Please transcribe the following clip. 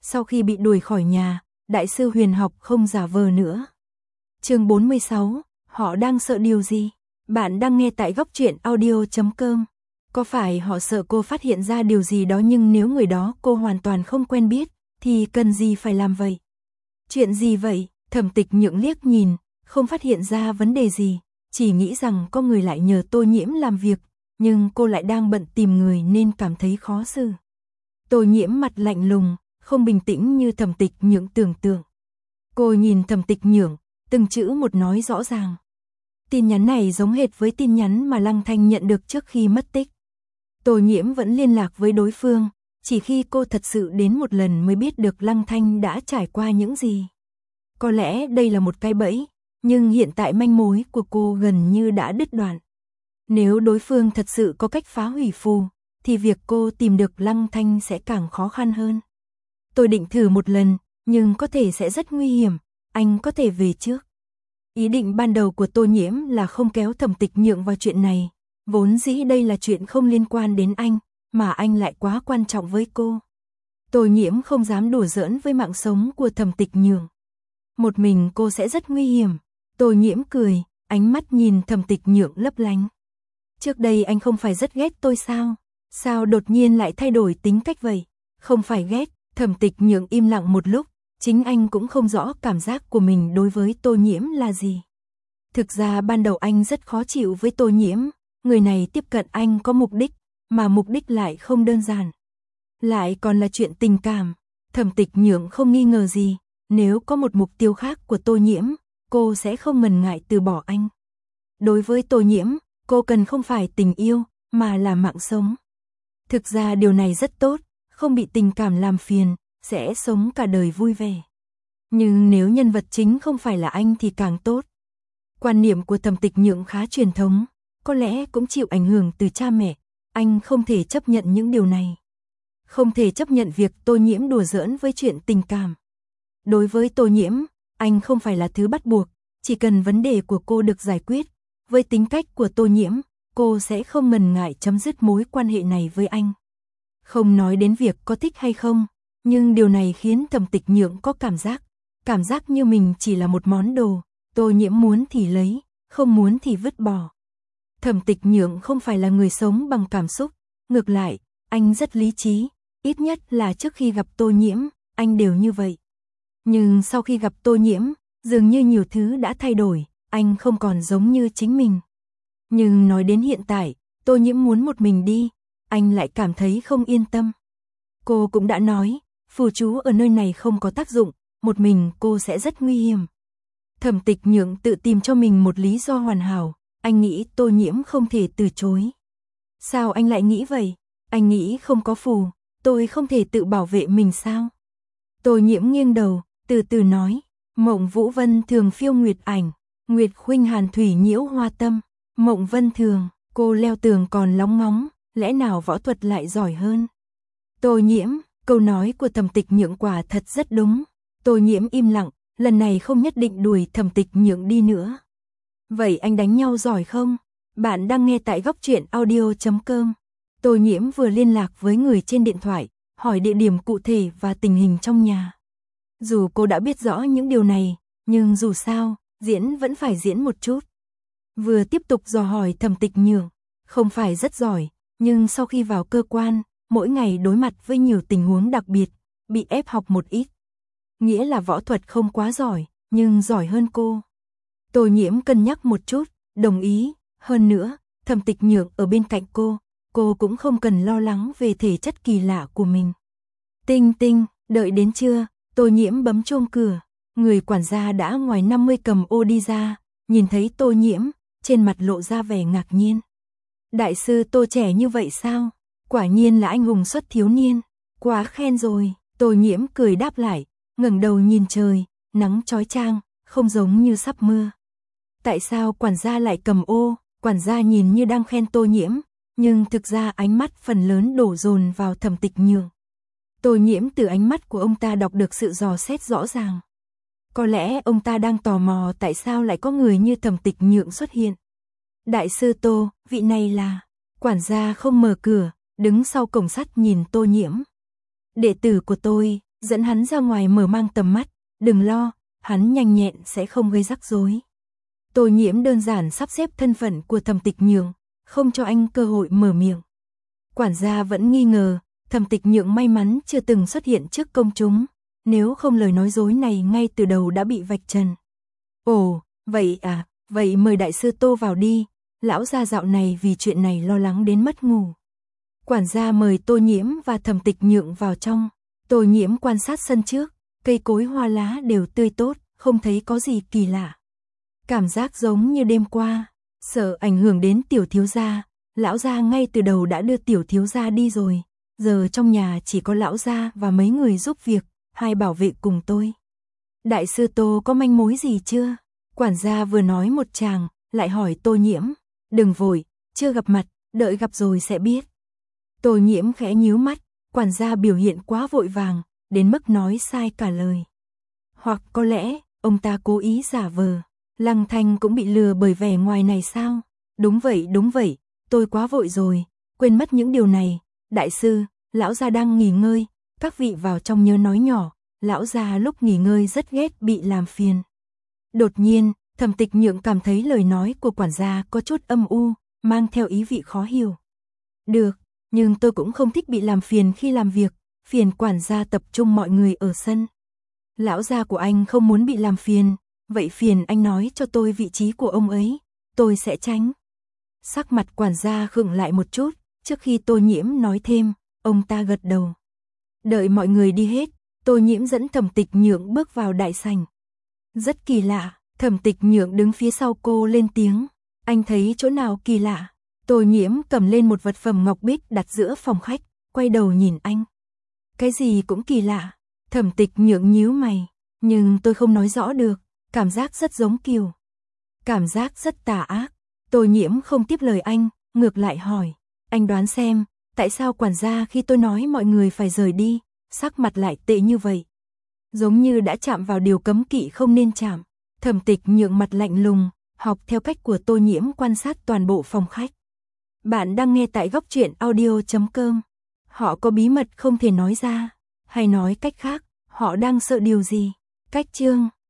Sau khi bị đuổi khỏi nhà, đại sư huyền học không giả vờ nữa. Chương 46, họ đang sợ điều gì? Bạn đang nghe tại góc truyện audio.com. Có phải họ sợ cô phát hiện ra điều gì đó, nhưng nếu người đó cô hoàn toàn không quen biết, thì cần gì phải làm vậy? Chuyện gì vậy? Thẩm Tịch Nhượng liếc nhìn, không phát hiện ra vấn đề gì, chỉ nghĩ rằng có người lại nhờ Tô Nhiễm làm việc, nhưng cô lại đang bận tìm người nên cảm thấy khó xử. Tô Nhiễm mặt lạnh lùng, không bình tĩnh như Thẩm Tịch Nhượng tưởng tượng. Cô nhìn Thẩm Tịch Nhượng, từng chữ một nói rõ ràng. Tin nhắn này giống hệt với tin nhắn mà Lăng Thanh nhận được trước khi mất tích. Tô Nhiễm vẫn liên lạc với đối phương, chỉ khi cô thật sự đến một lần mới biết được Lăng Thanh đã trải qua những gì. Có lẽ đây là một cái bẫy, nhưng hiện tại manh mối của cô gần như đã đứt đoạn. Nếu đối phương thật sự có cách phá hủy phù, thì việc cô tìm được Lăng Thanh sẽ càng khó khăn hơn. Tôi định thử một lần, nhưng có thể sẽ rất nguy hiểm, anh có thể về trước. Ý định ban đầu của Tô Nhiễm là không kéo Thẩm Tịch Nhượng vào chuyện này, vốn dĩ đây là chuyện không liên quan đến anh, mà anh lại quá quan trọng với cô. Tô Nhiễm không dám đùa giỡn với mạng sống của Thẩm Tịch Nhượng. Một mình cô sẽ rất nguy hiểm. Tô Nhiễm cười, ánh mắt nhìn Thẩm Tịch Nhượng lấp lánh. Trước đây anh không phải rất ghét tôi sao? Sao đột nhiên lại thay đổi tính cách vậy? Không phải ghét. Thẩm Tịch Nhượng im lặng một lúc, chính anh cũng không rõ cảm giác của mình đối với Tô Nhiễm là gì. Thực ra ban đầu anh rất khó chịu với Tô Nhiễm, người này tiếp cận anh có mục đích, mà mục đích lại không đơn giản. Lại còn là chuyện tình cảm. Thẩm Tịch Nhượng không nghi ngờ gì, nếu có một mục tiêu khác của Tô Nhiễm, cô sẽ không ngần ngại từ bỏ anh. Đối với Tô Nhiễm, cô cần không phải tình yêu, mà là mạng sống. Thực ra điều này rất tốt, không bị tình cảm làm phiền, sẽ sống cả đời vui vẻ. Nhưng nếu nhân vật chính không phải là anh thì càng tốt. Quan niệm của Thẩm Tịch Nhượng khá truyền thống, có lẽ cũng chịu ảnh hưởng từ cha mẹ, anh không thể chấp nhận những điều này. Không thể chấp nhận việc Tô Nhiễm đùa giỡn với chuyện tình cảm. Đối với Tô Nhiễm, anh không phải là thứ bắt buộc, chỉ cần vấn đề của cô được giải quyết. Với tính cách của Tô Nhiễm, cô sẽ không ngần ngại chấm dứt mối quan hệ này với anh. Không nói đến việc có thích hay không, nhưng điều này khiến Thẩm Tịch Nhượng có cảm giác như mình chỉ là một món đồ, Tô Nhiễm muốn thì lấy, không muốn thì vứt bỏ. Thẩm Tịch Nhượng không phải là người sống bằng cảm xúc, ngược lại, anh rất lý trí, ít nhất là trước khi gặp Tô Nhiễm, anh đều như vậy. Nhưng sau khi gặp Tô Nhiễm, dường như nhiều thứ đã thay đổi, anh không còn giống như chính mình. Nhưng nói đến hiện tại, Tô Nhiễm muốn một mình đi, anh lại cảm thấy không yên tâm. Cô cũng đã nói, phù chú ở nơi này không có tác dụng, một mình cô sẽ rất nguy hiểm. Thẩm Tịch Nhượng tự tìm cho mình một lý do hoàn hảo, anh nghĩ Tô Nhiễm không thể từ chối. Sao anh lại nghĩ vậy? Anh nghĩ không có phù, tôi không thể tự bảo vệ mình sao? Tô Nhiễm nghiêng đầu, từ từ nói, Mộng Vũ Vân thường phiêu nguyệt ảnh, Nguyệt khuynh hàn thủy nhiễu hoa tâm. Mộng Vân thường, cô leo tường còn lóng ngóng, lẽ nào võ thuật lại giỏi hơn? Tô Nhiễm, câu nói của Thẩm Tịch Nhượng quả thật rất đúng. Tô Nhiễm im lặng, lần này không nhất định đuổi Thẩm Tịch Nhượng đi nữa. Vậy anh đánh nhau giỏi không? Bạn đang nghe tại góc truyện audio.com. Tô Nhiễm vừa liên lạc với người trên điện thoại, hỏi địa điểm cụ thể và tình hình trong nhà. Dù cô đã biết rõ những điều này, nhưng dù sao, diễn vẫn phải diễn một chút. Vừa tiếp tục dò hỏi Thẩm Tịch Nhượng, không phải rất giỏi, nhưng sau khi vào cơ quan, mỗi ngày đối mặt với nhiều tình huống đặc biệt, bị ép học một ít. Nghĩa là võ thuật không quá giỏi, nhưng giỏi hơn cô. Tô Nhiễm cân nhắc một chút, đồng ý, hơn nữa, Thẩm Tịch Nhượng ở bên cạnh cô cũng không cần lo lắng về thể chất kỳ lạ của mình. Tinh tinh, đợi đến trưa, Tô Nhiễm bấm chuông cửa, người quản gia đã ngoài 50 cầm ô đi ra, nhìn thấy Tô Nhiễm, trên mặt lộ ra vẻ ngạc nhiên. Đại sư Tô trẻ như vậy sao? Quả nhiên là anh hùng xuất thiếu niên, quá khen rồi. Tô Nhiễm cười đáp lại, ngẩng đầu nhìn trời, nắng chói chang, không giống như sắp mưa. Tại sao quản gia lại cầm ô? Quản gia nhìn như đang khen Tô Nhiễm, nhưng thực ra ánh mắt phần lớn đổ dồn vào Thẩm Tịch Nhượng. Tô Nhiễm từ ánh mắt của ông ta đọc được sự dò xét rõ ràng. Có lẽ ông ta đang tò mò tại sao lại có người như Thẩm Tịch Nhượng xuất hiện. Đại sư Tô, vị này là... Quản gia không mở cửa, đứng sau cổng sắt nhìn Tô Nhiễm. Đệ tử của tôi, dẫn hắn ra ngoài mở mang tầm mắt, đừng lo, hắn nhanh nhẹn sẽ không gây rắc rối. Tô Nhiễm đơn giản sắp xếp thân phận của Thẩm Tịch Nhượng, không cho anh cơ hội mở miệng. Quản gia vẫn nghi ngờ, Thẩm Tịch Nhượng may mắn chưa từng xuất hiện trước công chúng, nếu không lời nói dối này ngay từ đầu đã bị vạch trần. Ồ, vậy à, vậy mời đại sư Tô vào đi, lão gia dạo này vì chuyện này lo lắng đến mất ngủ. Quản gia mời Tô Nhiễm và Thẩm Tịch Nhượng vào trong. Tô Nhiễm quan sát sân trước, cây cối hoa lá đều tươi tốt, không thấy có gì kỳ lạ. Cảm giác giống như đêm qua, sợ ảnh hưởng đến tiểu thiếu gia, lão gia ngay từ đầu đã đưa tiểu thiếu gia đi rồi, giờ trong nhà chỉ có lão gia và mấy người giúp việc, hai bảo vệ cùng tôi. Đại sư Tô có manh mối gì chưa? Quản gia vừa nói một tràng, lại hỏi Tô Nhiễm, đừng vội, chưa gặp mặt, đợi gặp rồi sẽ biết. Tô Nhiễm khẽ nhíu mắt, quản gia biểu hiện quá vội vàng, đến mức nói sai cả lời. Hoặc có lẽ, ông ta cố ý giả vờ, Lăng Thanh cũng bị lừa bởi vẻ ngoài này sao? Đúng vậy, tôi quá vội rồi, quên mất những điều này. Đại sư, lão gia đang nghỉ ngơi, các vị vào trong nhớ nói nhỏ, lão gia lúc nghỉ ngơi rất ghét bị làm phiền. Đột nhiên, Thẩm Tịch Nhượng cảm thấy lời nói của quản gia có chút âm u, mang theo ý vị khó hiểu. Được, nhưng tôi cũng không thích bị làm phiền khi làm việc, phiền quản gia tập trung mọi người ở sân. Lão gia của anh không muốn bị làm phiền, vậy phiền anh nói cho tôi vị trí của ông ấy, tôi sẽ tránh. Sắc mặt quản gia khựng lại một chút, trước khi Tô Nhiễm nói thêm, ông ta gật đầu. Đợi mọi người đi hết, Tô Nhiễm dẫn Thẩm Tịch Nhượng bước vào đại sảnh. Rất kỳ lạ, Thẩm Tịch Nhượng đứng phía sau cô lên tiếng, anh thấy chỗ nào kỳ lạ? Tô Nhiễm cầm lên một vật phẩm ngọc bích đặt giữa phòng khách, quay đầu nhìn anh. Cái gì cũng kỳ lạ. Thẩm Tịch Nhượng nhíu mày, nhưng tôi không nói rõ được, cảm giác rất giống Kiều. Cảm giác rất tà ác. Tô Nhiễm không tiếp lời anh, ngược lại hỏi, anh đoán xem, tại sao quản gia khi tôi nói mọi người phải rời đi, sắc mặt lại tệ như vậy? Giống như đã chạm vào điều cấm kỵ không nên chạm. Thẩm Tịch Nhượng mặt lạnh lùng, học theo cách của Tô Nhiễm quan sát toàn bộ phòng khách. Bạn đang nghe tại Góc Truyện Audio.com. Họ có bí mật không thể nói ra, hay nói cách khác, họ đang sợ điều gì? Cách chương